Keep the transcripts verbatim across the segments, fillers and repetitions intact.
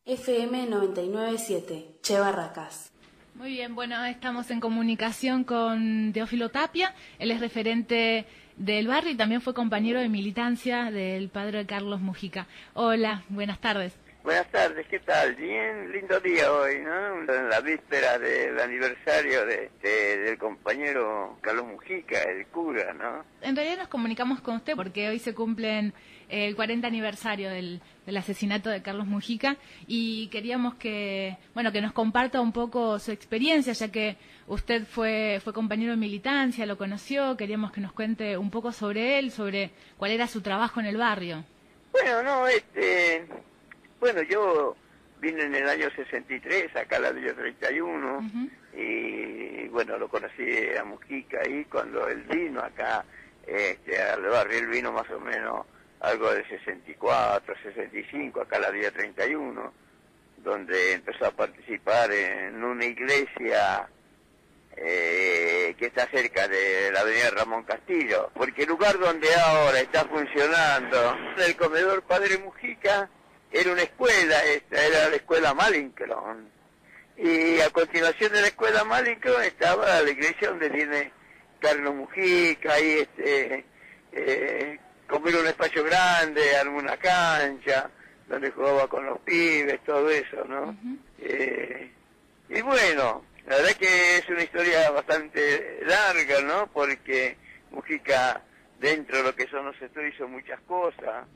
F M noventa y nueve punto siete, Che Barracas. Muy bien, bueno, estamos en comunicación con Teófilo Tapia. Él es referente del barrio y también fue compañero de militancia del padre Carlos Mujica. Hola, buenas tardes. Buenas tardes, ¿qué tal? Bien, lindo día hoy, ¿no? En la víspera del aniversario de, de, del compañero Carlos Mujica, el cura, ¿no? En realidad nos comunicamos con usted porque hoy se cumplen el cuarenta aniversario del, del asesinato de Carlos Mujica y queríamos que, bueno, que nos comparta un poco su experiencia, ya que usted fue, fue compañero de militancia, lo conoció, queríamos que nos cuente un poco sobre él, sobre cuál era su trabajo en el barrio. Bueno, no, este... Bueno, yo vine en el año sesenta y tres, acá a la Villa treinta y uno, uh-huh. y bueno, lo conocí a Mujica ahí cuando él vino acá este, al barrio. Él vino más o menos algo de sesenta y cuatro, sesenta y cinco, acá a la Villa treinta y uno, donde empezó a participar en una iglesia eh, que está cerca de la avenida Ramón Castillo, porque el lugar donde ahora está funcionando el comedor Padre Mujica era una escuela, esta era la escuela Malincron, y a continuación de la escuela Malincron estaba la iglesia donde viene Carlos Mujica, ahí este, eh, como era un espacio grande, armó una cancha, donde jugaba con los pibes, todo eso, ¿no? Uh-huh. eh, y bueno, la verdad que es una historia bastante larga, ¿no? Porque Mujica, dentro de lo que son los estudios, hizo muchas cosas,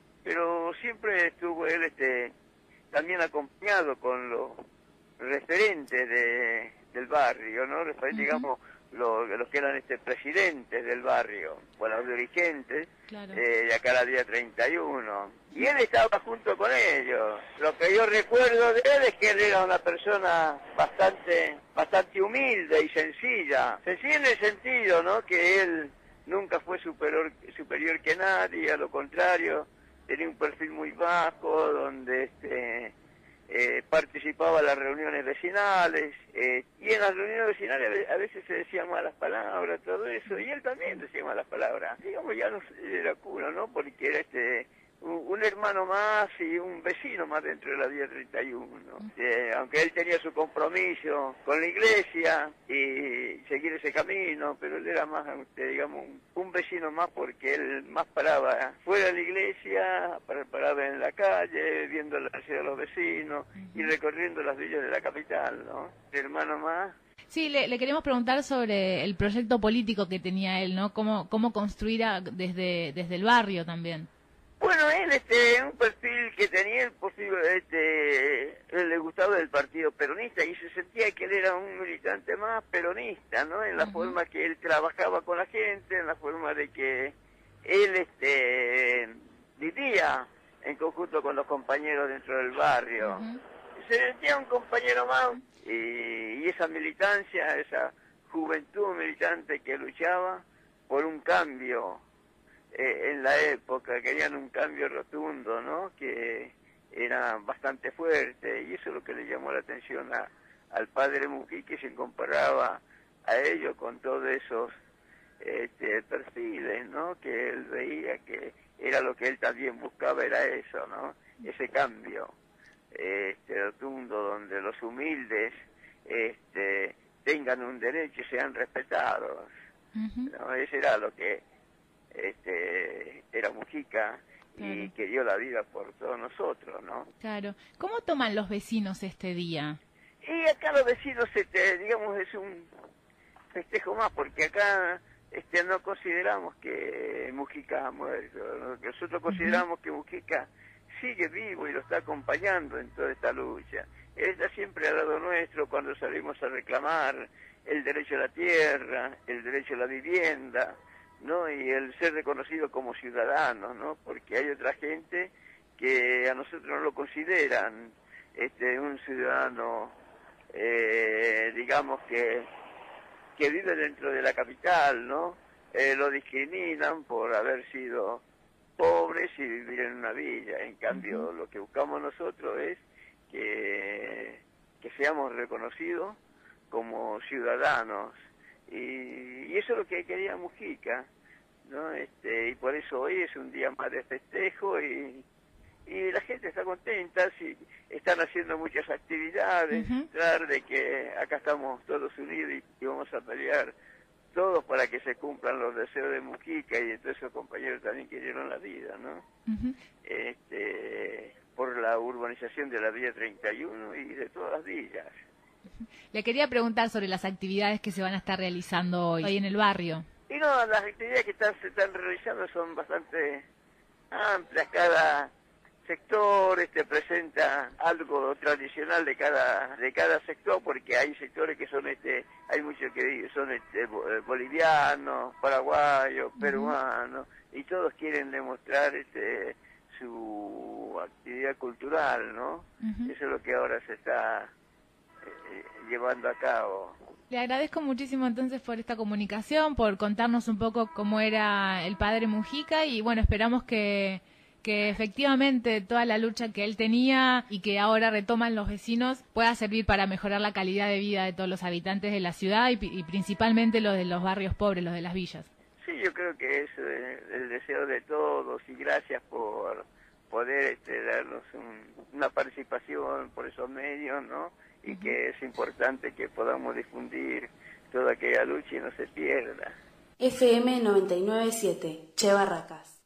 pero siempre estuvo él este también acompañado con los referentes de, del barrio, ¿no? Referentes, uh-huh. digamos, los, los que eran este presidentes del barrio, o los dirigentes, claro. eh, de acá a la Vía treinta y uno. Y él estaba junto con ellos. Lo que yo recuerdo de él es que él era una persona bastante, bastante humilde y sencilla. Sencilla en el sentido, ¿no? Que él nunca fue superior, superior que nadie, a lo contrario, tenía un perfil muy bajo, donde este, eh, participaba en las reuniones vecinales, eh, y en las reuniones vecinales a veces se decían malas palabras, todo eso, y él también decía malas palabras. Digamos, ya no era cura, ¿no? Porque era este un hermano más y un vecino más dentro de la Vía treinta y uno. Eh, aunque él tenía su compromiso con la iglesia y seguir ese camino, pero él era más, digamos, un, un vecino más, porque él más paraba fuera de la iglesia, paraba en la calle, viendo la ciudad de los vecinos y recorriendo las villas de la capital, ¿no? El hermano más. Sí, le, le queremos preguntar sobre el proyecto político que tenía él, ¿no? Cómo, cómo construir a, desde, desde el barrio también. Bueno, él, este, un perfil que tenía, el posible, este, él le gustaba del partido peronista y se sentía que él era un militante más peronista, ¿no? En la uh-huh. forma que él trabajaba con la gente, en la forma de que él, este, vivía en conjunto con los compañeros dentro del barrio. Uh-huh. Se sentía un compañero más y, y esa militancia, esa juventud militante que luchaba por un cambio. Eh, en la época querían un cambio rotundo, ¿no? Que era bastante fuerte, y eso es lo que le llamó la atención a, al padre Mujica, que se comparaba a ellos con todos esos este, perfiles, ¿no? Que él veía que era lo que él también buscaba, era eso, ¿no? Ese cambio este, rotundo, donde los humildes este, tengan un derecho y sean respetados, uh-huh. ¿no? Ese era lo que este era Mujica, claro. Y que dio la vida por todos nosotros, ¿no? Claro. ¿Cómo toman los vecinos este día? Y acá los vecinos, este, digamos, es un festejo más, porque acá este no consideramos que Mujica ha muerto, ¿no? Nosotros consideramos uh-huh. que Mujica sigue vivo y lo está acompañando en toda esta lucha. Él está siempre al lado nuestro cuando salimos a reclamar el derecho a la tierra, el derecho a la vivienda, ¿no? Y el ser reconocido como ciudadanos, ¿no? Porque hay otra gente que a nosotros no lo consideran este un ciudadano, eh, digamos que que vive dentro de la capital, ¿no? Eh, lo discriminan por haber sido pobres y vivir en una villa. En cambio, uh-huh. lo que buscamos nosotros es que, que seamos reconocidos como ciudadanos. Y, y eso es lo que quería Mujica, ¿no? Este, y por eso hoy es un día más de festejo y, y la gente está contenta, si está están haciendo muchas actividades, Uh-huh. tratar de que acá estamos todos unidos y, y vamos a pelear todos para que se cumplan los deseos de Mujica y de todos esos compañeros también que dieron la vida, ¿no? Uh-huh. Este, por la urbanización de la Villa treinta y uno y de todas las villas. Le quería preguntar sobre las actividades que se van a estar realizando hoy, hoy en el barrio. Y no, las actividades que están, se están realizando son bastante amplias. Cada sector este, presenta algo tradicional de cada de cada sector, porque hay sectores que son este hay muchos que son este bolivianos, paraguayos, peruanos, y todos quieren demostrar este su actividad cultural, ¿no? Uh-huh. Eso es lo que ahora se está eh, llevando a cabo. Le agradezco muchísimo entonces por esta comunicación, por contarnos un poco cómo era el padre Mujica, y bueno, esperamos que que efectivamente toda la lucha que él tenía y que ahora retoman los vecinos pueda servir para mejorar la calidad de vida de todos los habitantes de la ciudad y, y principalmente los de los barrios pobres, los de las villas. Sí, yo creo que es eh, el deseo de todos, y gracias por poder este, darnos un, una participación por esos medios, ¿no? Y uh-huh. que es importante que podamos difundir toda aquella lucha y no se pierda. F M noventa y nueve punto siete, Che Barracas.